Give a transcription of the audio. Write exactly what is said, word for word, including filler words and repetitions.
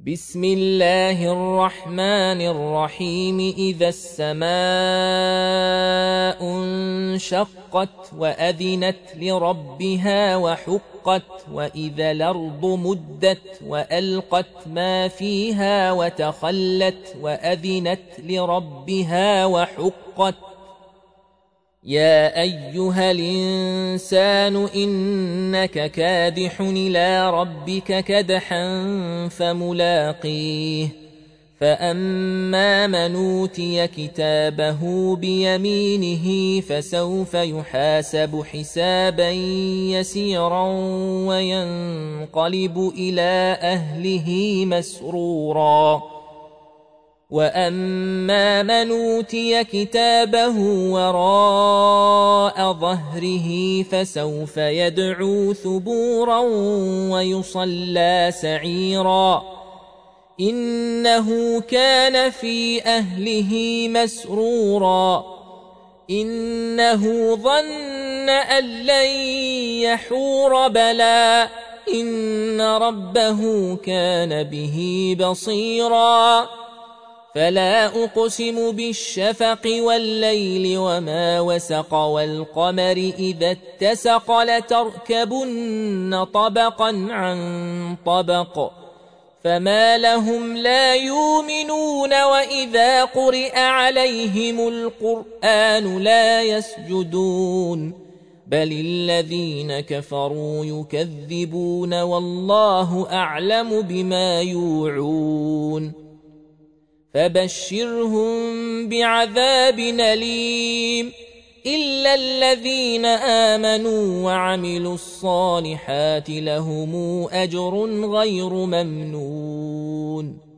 بسم الله الرحمن الرحيم إذا السماء انشقت وأذنت لربها وحقت وإذا الأرض مدت وألقت ما فيها وتخلت وأذنت لربها وحقت يا أيها الإنسان إنك كادح إلى ربك كدحا فملاقيه فأما من أوتي كتابه بيمينه فسوف يحاسب حسابا يسيرا وينقلب إلى أهله مسرورا وأما من أوتي كتابه وراء ظهره فسوف يدعو ثبورا ويصلى سعيرا إنه كان في أهله مسرورا إنه ظن أن لن يحور بلى إن ربه كان به بصيرا فلا أقسم بالشفق والليل وما وسق والقمر إذا اتسق لتركبن طبقا عن طبق فما لهم لا يؤمنون وإذا قرئ عليهم القرآن لا يسجدون بل الذين كفروا يكذبون والله أعلم بما يوعون فبشرهم بعذاب أليم إلا الذين آمنوا وعملوا الصالحات لهم أجر غير ممنون